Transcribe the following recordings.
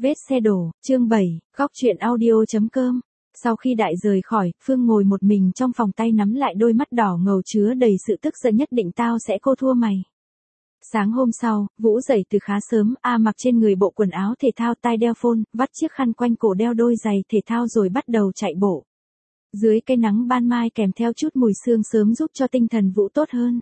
Vết xe đổ, chương 7, góc truyện audio.com. Sau khi đại rời khỏi, Phương ngồi một mình trong phòng, tay nắm lại đôi mắt đỏ ngầu chứa đầy sự tức giận. Nhất định tao sẽ cô thua mày. Sáng hôm sau, Vũ dậy từ khá sớm, mặc trên người bộ quần áo thể thao, tai đeo phone, vắt chiếc khăn quanh cổ, đeo đôi giày thể thao rồi bắt đầu chạy bộ. Dưới cây nắng ban mai kèm theo chút mùi sương sớm giúp cho tinh thần Vũ tốt hơn.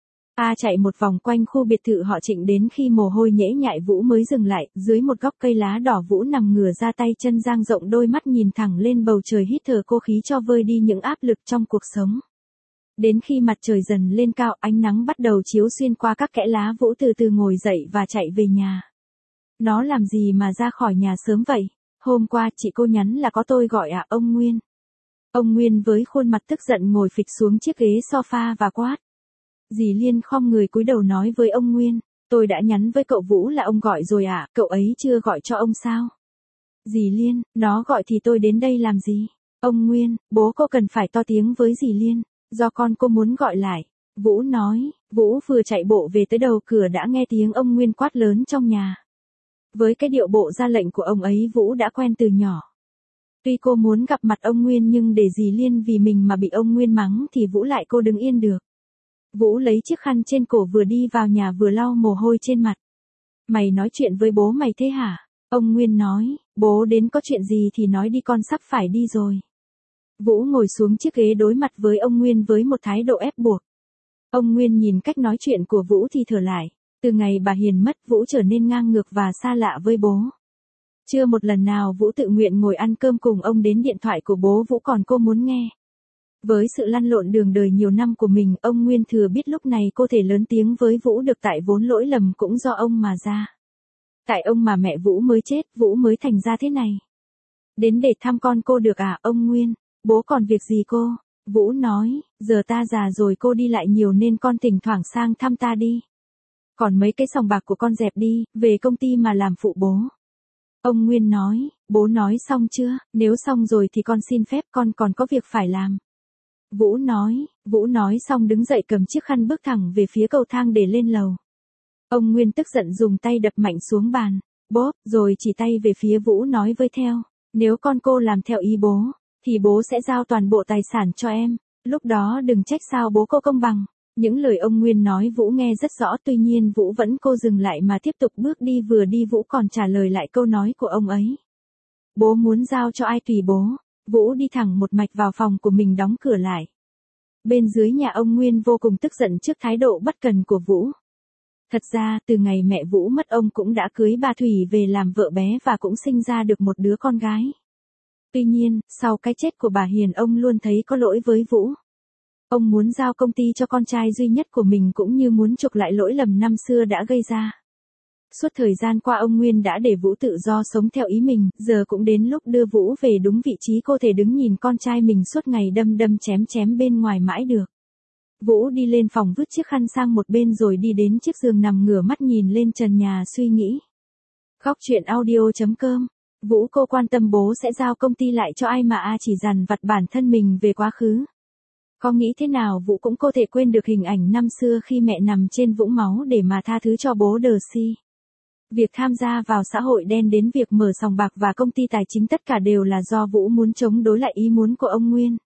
Chạy một vòng quanh khu biệt thự họ Trịnh, đến khi mồ hôi nhễ nhại Vũ mới dừng lại. Dưới một gốc cây lá đỏ, Vũ nằm ngửa ra, tay chân dang rộng, đôi mắt nhìn thẳng lên bầu trời, hít thở cô khí cho vơi đi những áp lực trong cuộc sống. Đến khi mặt trời dần lên cao, ánh nắng bắt đầu chiếu xuyên qua các kẽ lá, Vũ từ từ ngồi dậy và chạy về nhà. Nó làm gì mà ra khỏi nhà sớm vậy? Hôm qua chị cô nhắn là có tôi gọi à, ông Nguyên. Ông Nguyên với khuôn mặt tức giận ngồi phịch xuống chiếc ghế sofa và quát. Dì Liên khom người cúi đầu nói với ông Nguyên, tôi đã nhắn với cậu Vũ là ông gọi rồi à, cậu ấy chưa gọi cho ông sao? Dì Liên, nó gọi thì tôi đến đây làm gì? Ông Nguyên, bố cô cần phải to tiếng với dì Liên, do con cô muốn gọi lại. Vũ nói, Vũ vừa chạy bộ về tới đầu cửa đã nghe tiếng ông Nguyên quát lớn trong nhà. Với cái điệu bộ ra lệnh của ông ấy, Vũ đã quen từ nhỏ. Tuy cô muốn gặp mặt ông Nguyên nhưng để dì Liên vì mình mà bị ông Nguyên mắng thì Vũ lại cô đứng yên được. Vũ lấy chiếc khăn trên cổ, vừa đi vào nhà vừa lau mồ hôi trên mặt. Mày nói chuyện với bố mày thế hả? Ông Nguyên nói, bố đến có chuyện gì thì nói đi, con sắp phải đi rồi. Vũ ngồi xuống chiếc ghế đối mặt với ông Nguyên với một thái độ ép buộc. Ông Nguyên nhìn cách nói chuyện của Vũ thì thở lại. Từ ngày bà Hiền mất, Vũ trở nên ngang ngược và xa lạ với bố. Chưa một lần nào Vũ tự nguyện ngồi ăn cơm cùng ông, đến điện thoại của bố Vũ còn cô muốn nghe. Với sự lăn lộn đường đời nhiều năm của mình, ông Nguyên thừa biết lúc này cô thể lớn tiếng với Vũ được, tại vốn lỗi lầm cũng do ông mà ra. Tại ông mà mẹ Vũ mới chết, Vũ mới thành ra thế này. Đến để thăm con cô được à, ông Nguyên? Bố còn việc gì cô? Vũ nói, giờ ta già rồi, cô đi lại nhiều nên con thỉnh thoảng sang thăm ta đi. Còn mấy cái sòng bạc của con dẹp đi, về công ty mà làm phụ bố. Ông Nguyên nói, bố nói xong chưa? Nếu xong rồi thì con xin phép, con còn có việc phải làm. Vũ nói xong đứng dậy cầm chiếc khăn bước thẳng về phía cầu thang để lên lầu. Ông Nguyên tức giận dùng tay đập mạnh xuống bàn, bóp, rồi chỉ tay về phía Vũ nói với theo, nếu con cô làm theo ý bố, thì bố sẽ giao toàn bộ tài sản cho em, lúc đó đừng trách sao bố cô công bằng. Những lời ông Nguyên nói Vũ nghe rất rõ, tuy nhiên Vũ vẫn cô dừng lại mà tiếp tục bước đi, vừa đi Vũ còn trả lời lại câu nói của ông ấy. Bố muốn giao cho ai tùy bố. Vũ đi thẳng một mạch vào phòng của mình, đóng cửa lại. Bên dưới nhà, ông Nguyên vô cùng tức giận trước thái độ bất cần của Vũ. Thật ra, từ ngày mẹ Vũ mất, ông cũng đã cưới bà Thủy về làm vợ bé và cũng sinh ra được một đứa con gái. Tuy nhiên, sau cái chết của bà Hiền, ông luôn thấy có lỗi với Vũ. Ông muốn giao công ty cho con trai duy nhất của mình, cũng như muốn chuộc lại lỗi lầm năm xưa đã gây ra. Suốt thời gian qua, ông Nguyên đã để Vũ tự do sống theo ý mình, giờ cũng đến lúc đưa Vũ về đúng vị trí, cô thể đứng nhìn con trai mình suốt ngày đâm đâm chém chém bên ngoài mãi được. Vũ đi lên phòng, vứt chiếc khăn sang một bên rồi đi đến chiếc giường nằm, ngửa mắt nhìn lên trần nhà suy nghĩ. Góc truyện audio.com. Vũ, cô quan tâm bố sẽ giao công ty lại cho ai mà chỉ dằn vặt bản thân mình về quá khứ. Có nghĩ thế nào Vũ cũng có thể quên được hình ảnh năm xưa khi mẹ nằm trên vũng máu để mà tha thứ cho bố Đờ Si. Việc tham gia vào xã hội đen đến việc mở sòng bạc và công ty tài chính, tất cả đều là do Vũ muốn chống đối lại ý muốn của ông Nguyên.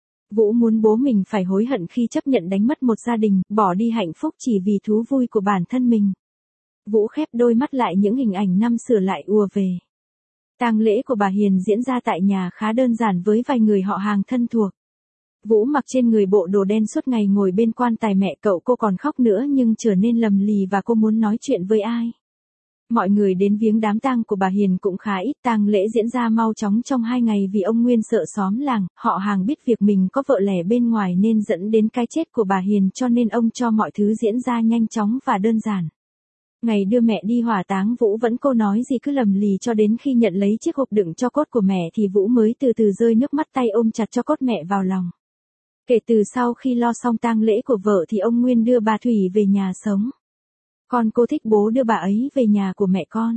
Vũ muốn bố mình phải hối hận khi chấp nhận đánh mất một gia đình, bỏ đi hạnh phúc chỉ vì thú vui của bản thân mình. Vũ khép đôi mắt lại, những hình ảnh năm xưa lại ùa về. Tang lễ của bà Hiền diễn ra tại nhà khá đơn giản với vài người họ hàng thân thuộc. Vũ mặc trên người bộ đồ đen, suốt ngày ngồi bên quan tài mẹ cậu cô còn khóc nữa nhưng trở nên lầm lì và cô muốn nói chuyện với ai. Mọi người đến viếng đám tang của bà Hiền cũng khá ít, tang lễ diễn ra mau chóng trong 2 ngày vì ông Nguyên sợ xóm làng, họ hàng biết việc mình có vợ lẻ bên ngoài nên dẫn đến cái chết của bà Hiền, cho nên ông cho mọi thứ diễn ra nhanh chóng và đơn giản. Ngày đưa mẹ đi hỏa táng, Vũ vẫn cô nói gì cứ lầm lì cho đến khi nhận lấy chiếc hộp đựng cho cốt của mẹ thì Vũ mới từ từ rơi nước mắt, tay ôm chặt cho cốt mẹ vào lòng. Kể từ sau khi lo xong tang lễ của vợ thì ông Nguyên đưa bà Thủy về nhà sống. Con cô thích bố đưa bà ấy về nhà của mẹ con.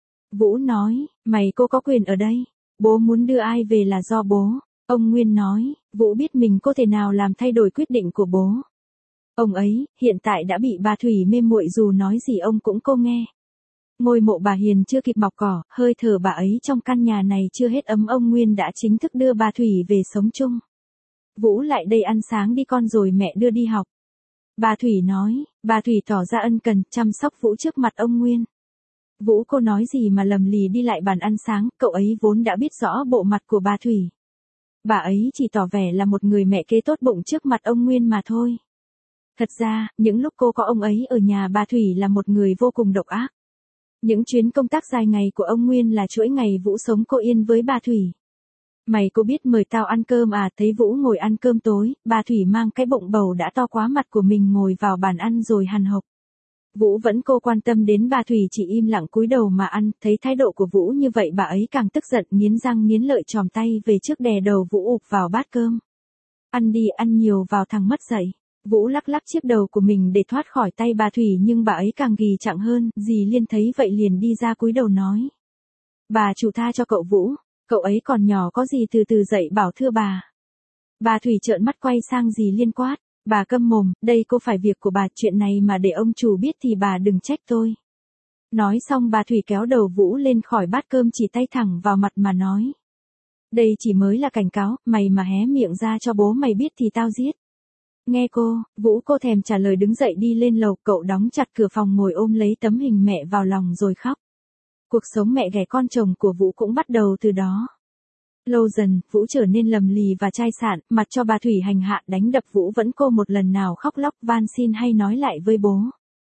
Vũ nói, cô có quyền ở đây. Bố muốn đưa ai về là do bố. Ông Nguyên nói, Vũ biết mình có thể nào làm thay đổi quyết định của bố. Ông ấy, hiện tại đã bị bà Thủy mê muội, dù nói gì ông cũng cô nghe. Ngôi mộ bà Hiền chưa kịp mọc cỏ, hơi thở bà ấy trong căn nhà này chưa hết ấm, ông Nguyên đã chính thức đưa bà Thủy về sống chung. Vũ lại đây ăn sáng đi con, rồi mẹ đưa đi học. Bà Thủy nói, bà Thủy tỏ ra ân cần, chăm sóc Vũ trước mặt ông Nguyên. Vũ cô nói gì mà lầm lì đi lại bàn ăn sáng, cậu ấy vốn đã biết rõ bộ mặt của bà Thủy. Bà ấy chỉ tỏ vẻ là một người mẹ kế tốt bụng trước mặt ông Nguyên mà thôi. Thật ra, những lúc cô có ông ấy ở nhà, bà Thủy là một người vô cùng độc ác. Những chuyến công tác dài ngày của ông Nguyên là chuỗi ngày Vũ sống cô yên với bà Thủy. Mày có biết mời tao ăn cơm à? Thấy Vũ ngồi ăn cơm tối, bà Thủy mang cái bụng bầu đã to quá mặt của mình ngồi vào bàn ăn rồi hằn học. Vũ vẫn cô quan tâm đến bà Thủy, chỉ im lặng cúi đầu mà ăn. Thấy thái độ của Vũ như vậy, bà ấy càng tức giận, nghiến răng nghiến lợi chòm tay về trước đè đầu Vũ ụp vào bát cơm. Ăn đi, ăn nhiều vào thằng mất dạy. Vũ lắc lắc chiếc đầu của mình để thoát khỏi tay bà Thủy, nhưng bà ấy càng ghì chặng hơn. Dì Liên thấy vậy liền đi ra cúi đầu nói: Bà chủ tha cho cậu Vũ, cậu ấy còn nhỏ, có gì từ từ dạy bảo thưa bà. Bà Thủy trợn mắt quay sang dì Liên quát: Bà câm mồm, đây có phải việc của bà, chuyện này mà để ông chủ biết thì bà đừng trách tôi. Nói xong bà Thủy kéo đầu Vũ lên khỏi bát cơm, chỉ tay thẳng vào mặt mà nói: Đây chỉ mới là cảnh cáo, mày mà hé miệng ra cho bố mày biết thì tao giết. Nghe cô, Vũ cô thèm trả lời, đứng dậy đi lên lầu, cậu đóng chặt cửa phòng, ngồi ôm lấy tấm hình mẹ vào lòng rồi khóc. Cuộc sống mẹ ghẻ con chồng của Vũ cũng bắt đầu từ đó. Lâu dần, Vũ trở nên lầm lì và chai sạn, mặc cho bà Thủy hành hạ đánh đập Vũ vẫn cô một lần nào khóc lóc van xin hay nói lại với bố.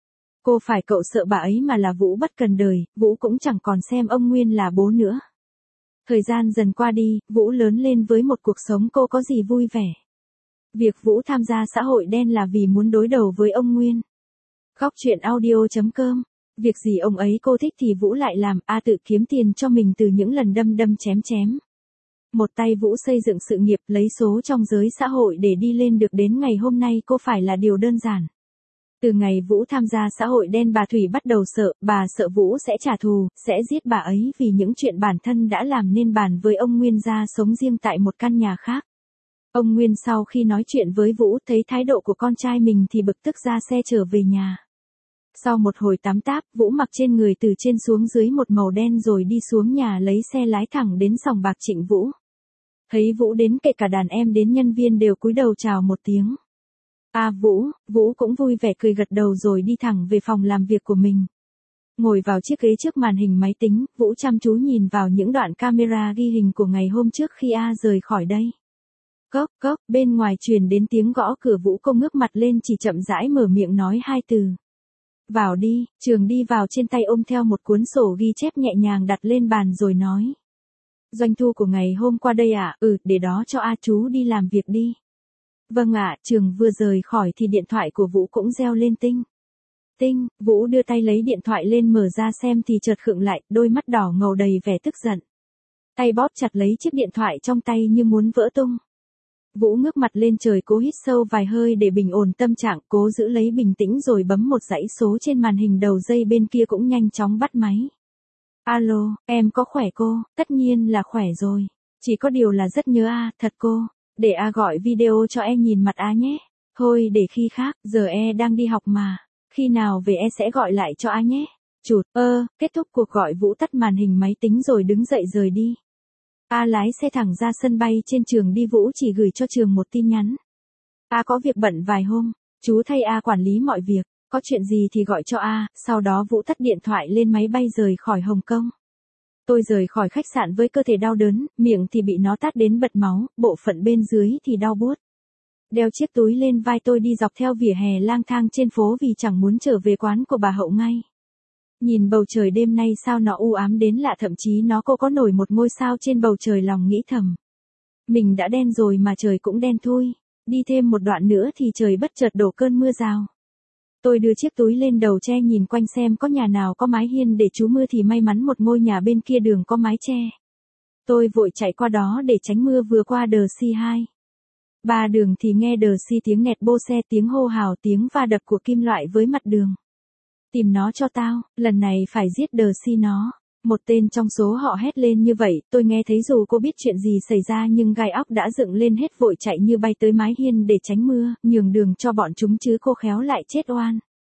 Cô phải cậu sợ bà ấy mà là Vũ bất cần đời, Vũ cũng chẳng còn xem ông Nguyên là bố nữa. Thời gian dần qua đi, Vũ lớn lên với một cuộc sống cô có gì vui vẻ. Việc Vũ tham gia xã hội đen là vì muốn đối đầu với ông Nguyên. Góc truyện audio.com. Việc gì ông ấy cô thích thì Vũ lại làm, tự kiếm tiền cho mình từ những lần đâm đâm chém chém. Một tay Vũ xây dựng sự nghiệp, lấy số trong giới xã hội để đi lên được đến ngày hôm nay cô phải là điều đơn giản. Từ ngày Vũ tham gia xã hội đen, bà Thủy bắt đầu sợ, bà sợ Vũ sẽ trả thù, sẽ giết bà ấy vì những chuyện bản thân đã làm, nên bàn với ông Nguyên ra sống riêng tại một căn nhà khác. Ông Nguyên sau khi nói chuyện với Vũ thấy thái độ của con trai mình thì bực tức ra xe trở về nhà. Sau một hồi tám táp, Vũ mặc trên người từ trên xuống dưới một màu đen rồi đi xuống nhà lấy xe lái thẳng đến sòng bạc Trịnh Vũ. Thấy Vũ đến, kể cả đàn em đến nhân viên đều cúi đầu chào một tiếng. Vũ cũng vui vẻ cười gật đầu rồi đi thẳng về phòng làm việc của mình. Ngồi vào chiếc ghế trước màn hình máy tính, Vũ chăm chú nhìn vào những đoạn camera ghi hình của ngày hôm trước khi rời khỏi đây. Cốc cốc, bên ngoài truyền đến tiếng gõ cửa. Vũ cô ngước mặt lên, chỉ chậm rãi mở miệng nói hai từ: Vào đi. Trường đi vào, trên tay ôm theo một cuốn sổ ghi chép nhẹ nhàng đặt lên bàn rồi nói: Doanh thu của ngày hôm qua đây ạ? Để đó cho chú đi làm việc đi. Vâng ạ. Trường vừa rời khỏi thì điện thoại của Vũ cũng reo lên tinh. Tinh. Vũ đưa tay lấy điện thoại lên mở ra xem thì chợt khựng lại, đôi mắt đỏ ngầu đầy vẻ tức giận. Tay bóp chặt lấy chiếc điện thoại trong tay như muốn vỡ tung. Vũ ngước mặt lên trời, cố hít sâu vài hơi để bình ổn tâm trạng, cố giữ lấy bình tĩnh rồi bấm một dãy số trên màn hình. Đầu dây bên kia cũng nhanh chóng bắt máy. Alo, em có khỏe cô? Tất nhiên là khỏe rồi. Chỉ có điều là rất nhớ thật cô. Để gọi video cho nhìn mặt nhé. Thôi để khi khác, giờ đang đi học mà. Khi nào về sẽ gọi lại cho nhé. Chụt, kết thúc cuộc gọi, Vũ tắt màn hình máy tính rồi đứng dậy rời đi. Lái xe thẳng ra sân bay. Trên trường đi, Vũ chỉ gửi cho trường một tin nhắn. Có việc bận vài hôm, chú thay quản lý mọi việc, có chuyện gì thì gọi cho Sau đó Vũ tắt điện thoại lên máy bay rời khỏi Hồng Kông. Tôi rời khỏi khách sạn với cơ thể đau đớn, miệng thì bị nó tát đến bật máu, bộ phận bên dưới thì đau buốt. Đeo chiếc túi lên vai, tôi đi dọc theo vỉa hè lang thang trên phố vì chẳng muốn trở về quán của bà Hậu ngay. Nhìn bầu trời đêm nay sao nó u ám đến lạ, thậm chí nó có nổi một ngôi sao trên bầu trời. Lòng nghĩ thầm, mình đã đen rồi mà trời cũng đen thui. Đi thêm một đoạn nữa thì trời bất chợt đổ cơn mưa rào. Tôi đưa chiếc túi lên đầu che nhìn quanh xem có nhà nào có mái hiên để trú mưa, thì may mắn một ngôi nhà bên kia đường có mái che. Tôi vội chạy qua đó để tránh mưa. Vừa qua đờ C2. 3 đường thì nghe đờ C tiếng nẹt bô xe, tiếng hô hào, tiếng va đập của kim loại với mặt đường. Tìm nó cho tao, lần này phải giết đờ C nó. Một tên trong số họ hét lên như vậy. Tôi nghe thấy dù cô biết chuyện gì xảy ra nhưng gai óc đã dựng lên hết, vội chạy như bay tới mái hiên để tránh mưa, nhường đường cho bọn chúng chứ cô khéo lại chết oan.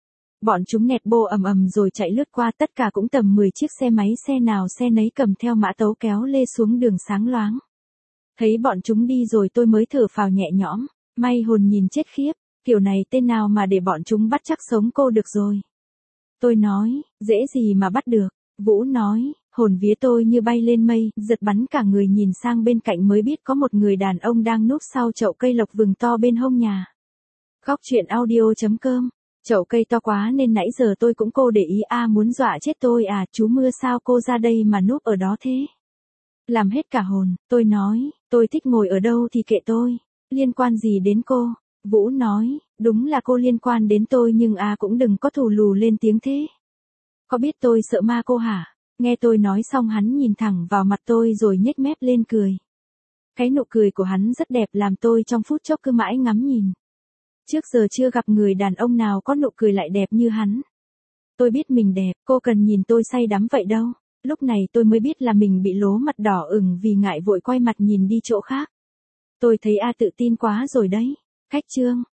Bọn chúng nẹt bô ầm ầm rồi chạy lướt qua, tất cả cũng tầm 10 chiếc xe máy, xe nào xe nấy cầm theo mã tấu kéo lê xuống đường sáng loáng. Thấy bọn chúng đi rồi tôi mới thở phào nhẹ nhõm, may hồn nhìn chết khiếp, kiểu này tên nào mà để bọn chúng bắt chắc sống cô được rồi. Tôi nói, dễ gì mà bắt được. Vũ nói, hồn vía tôi như bay lên mây, giật bắn cả người, nhìn sang bên cạnh mới biết có một người đàn ông đang núp sau chậu cây lộc vừng to bên hông nhà. Góc truyện audio.com. Chậu cây to quá nên nãy giờ tôi cũng cô để ý, muốn dọa chết tôi à, chú mưa sao cô ra đây mà núp ở đó thế? Làm hết cả hồn, tôi nói, tôi thích ngồi ở đâu thì kệ tôi, liên quan gì đến cô? Vũ nói, đúng là cô liên quan đến tôi nhưng cũng đừng có thù lù lên tiếng thế. Có biết tôi sợ ma cô hả? Nghe tôi nói xong hắn nhìn thẳng vào mặt tôi rồi nhếch mép lên cười. Cái nụ cười của hắn rất đẹp làm tôi trong phút chốc cứ mãi ngắm nhìn. Trước giờ chưa gặp người đàn ông nào có nụ cười lại đẹp như hắn. Tôi biết mình đẹp, cô cần nhìn tôi say đắm vậy đâu. Lúc này tôi mới biết là mình bị lố mặt đỏ ửng vì ngại, vội quay mặt nhìn đi chỗ khác. Tôi thấy tự tin quá rồi đấy. Khách trương.